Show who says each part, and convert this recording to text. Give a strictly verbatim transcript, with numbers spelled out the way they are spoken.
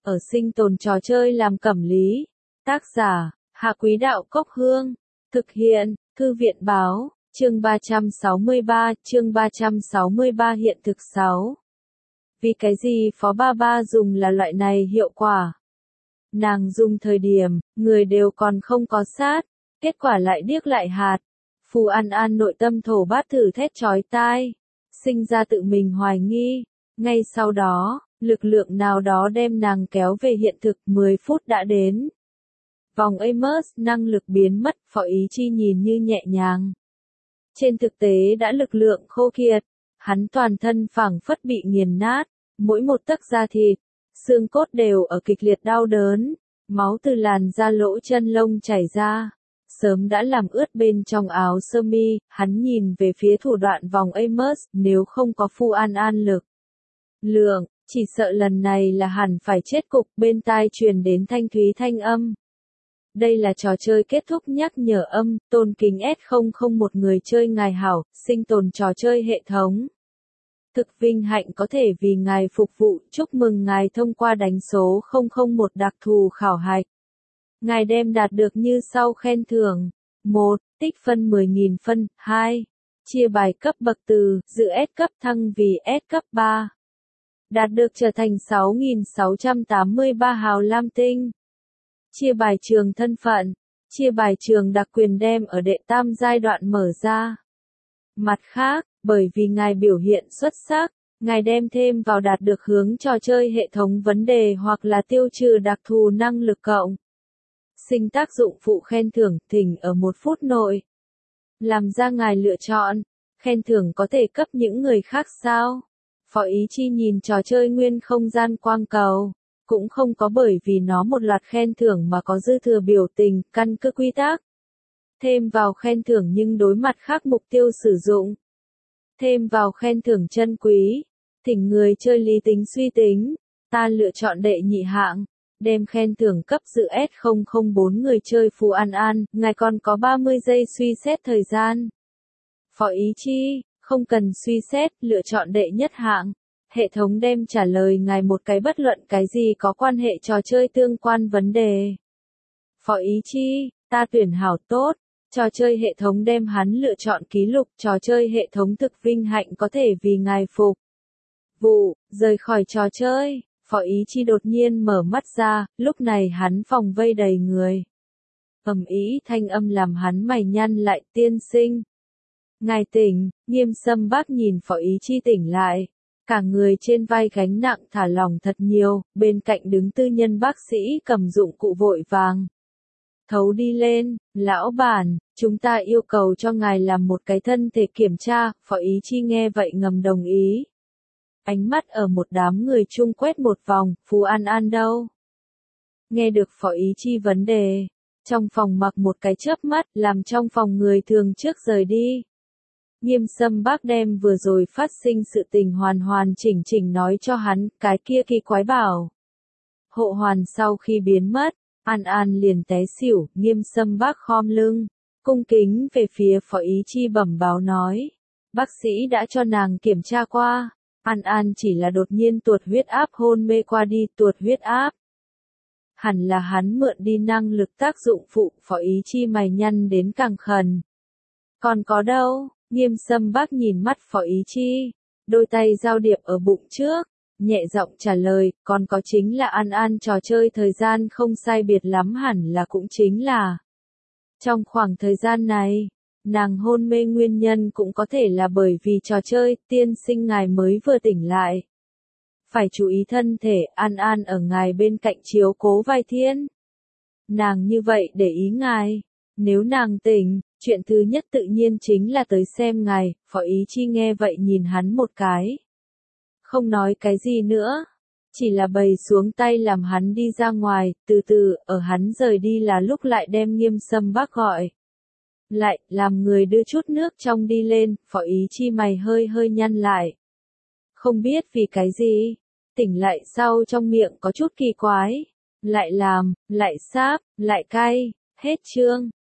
Speaker 1: ở sinh tồn trò chơi làm cẩm lý. Tác giả, Hạ Quý Đạo Cốc Hương. Thực hiện, Thư viện Báo, chương ba trăm sáu mươi ba, chương ba trăm sáu mươi ba hiện thực sáu. Vì cái gì Phó Ba Ba dùng là loại này hiệu quả? Nàng dùng thời điểm, người đều còn không có sát, kết quả lại điếc lại hạt. Phù An An nội tâm thổ bát thử thét chói tai, sinh ra tự mình hoài nghi. Ngay sau đó, lực lượng nào đó đem nàng kéo về hiện thực, mười phút đã đến. Vòng Amos năng lực biến mất, Phó Ý Chi nhìn như nhẹ nhàng. Trên thực tế đã lực lượng khô kiệt, hắn toàn thân phảng phất bị nghiền nát, mỗi một tấc da thịt, xương cốt đều ở kịch liệt đau đớn, máu từ làn da lỗ chân lông chảy ra, sớm đã làm ướt bên trong áo sơ mi. Hắn nhìn về phía thủ đoạn vòng Amos, nếu không có Phù An An lực lượng, chỉ sợ lần này là hẳn phải chết cục. Bên tai truyền đến thanh thúy thanh âm. Đây là trò chơi kết thúc nhắc nhở âm, tôn kính S không không một người chơi ngài hảo, sinh tồn trò chơi hệ thống. Thực vinh hạnh có thể vì ngài phục vụ, chúc mừng ngài thông qua đánh số không không một đặc thù khảo hạch. Ngài đem đạt được như sau khen thưởng. một. Tích phân mười nghìn phân. hai. Chia bài cấp bậc từ, dự S cấp thăng vì S cấp ba. Đạt được trở thành sáu nghìn sáu trăm tám mươi ba hào lam tinh. Chia bài trường thân phận. Chia bài trường đặc quyền đem ở đệ tam giai đoạn mở ra. Mặt khác, bởi vì ngài biểu hiện xuất sắc, ngài đem thêm vào đạt được hướng trò chơi hệ thống vấn đề hoặc là tiêu trừ đặc thù năng lực cộng. Sinh tác dụng phụ khen thưởng, thỉnh ở một phút nội. Làm ra ngài lựa chọn, khen thưởng có thể cấp những người khác sao? Phó Ý Chi nhìn trò chơi nguyên không gian quang cầu, cũng không có bởi vì nó một loạt khen thưởng mà có dư thừa biểu tình, căn cứ quy tắc. Thêm vào khen thưởng nhưng đối mặt khác mục tiêu sử dụng. Thêm vào khen thưởng chân quý, thỉnh người chơi lý tính suy tính, ta lựa chọn đệ nhị hạng. Đem khen thưởng cấp dự S không không bốn người chơi Phù An An, ngài còn có ba mươi giây suy xét thời gian. Phó Ý Chi, không cần suy xét, lựa chọn đệ nhất hạng. Hệ thống đem trả lời ngài một cái bất luận cái gì có quan hệ trò chơi tương quan vấn đề. Phó Ý Chi, ta tuyển hảo tốt. Trò chơi hệ thống đem hắn lựa chọn ký lục, trò chơi hệ thống thực vinh hạnh có thể vì ngài phục vụ, rời khỏi trò chơi. Phó Ý Chi đột nhiên mở mắt ra, lúc này hắn phòng vây đầy người. Ầm ĩ thanh âm làm hắn mày nhăn lại. Tiên sinh. Ngài tỉnh. Nghiêm Sâm Bác nhìn Phó Ý Chi tỉnh lại. Cả người trên vai gánh nặng thả lỏng thật nhiều, bên cạnh đứng tư nhân bác sĩ cầm dụng cụ vội vàng. Thấu đi lên, lão bản, chúng ta yêu cầu cho ngài làm một cái thân thể kiểm tra. Phó Ý Chi nghe vậy ngầm đồng ý. Ánh mắt ở một đám người chung quét một vòng, Phù An An đâu? Nghe được Phó Ý Chi vấn đề, trong phòng mặc một cái chớp mắt, làm trong phòng người thường trước rời đi. Nghiêm Sâm Bác đem vừa rồi phát sinh sự tình hoàn hoàn chỉnh chỉnh nói cho hắn, cái kia kỳ quái bảo. Hộ hoàn sau khi biến mất, An An liền té xỉu. Nghiêm Sâm Bác khom lưng, cung kính về phía Phó Ý Chi bẩm báo nói. Bác sĩ đã cho nàng kiểm tra qua. An An chỉ là đột nhiên tuột huyết áp hôn mê qua đi. Tuột huyết áp hẳn là hắn mượn đi năng lực tác dụng phụ. Phó Ý Chi mày nhăn đến càng khẩn. Còn có đâu? Nghiêm Sâm Bác nhìn mắt Phó Ý Chi, đôi tay giao điệp ở bụng trước, nhẹ giọng trả lời, còn có chính là An An trò chơi thời gian không sai biệt lắm, hẳn là cũng chính là trong khoảng thời gian này, nàng hôn mê nguyên nhân cũng có thể là bởi vì trò chơi. Tiên sinh ngài mới vừa tỉnh lại, phải chú ý thân thể. An An ở ngài bên cạnh chiếu cố vài thiên. Nàng như vậy để ý ngài, nếu nàng tỉnh, chuyện thứ nhất tự nhiên chính là tới xem ngài. Phó Ý Chi nghe vậy nhìn hắn một cái, không nói cái gì nữa, chỉ là bày xuống tay làm hắn đi ra ngoài. Từ từ, ở hắn rời đi là lúc lại đem Nghiêm Sâm Bác gọi lại, làm người đưa chút nước trong đi lên. Phó Ý Chi mày hơi hơi nhăn lại, không biết vì cái gì, tỉnh lại sau trong miệng có chút kỳ quái, lại làm, lại sáp, lại cay. Hết chương.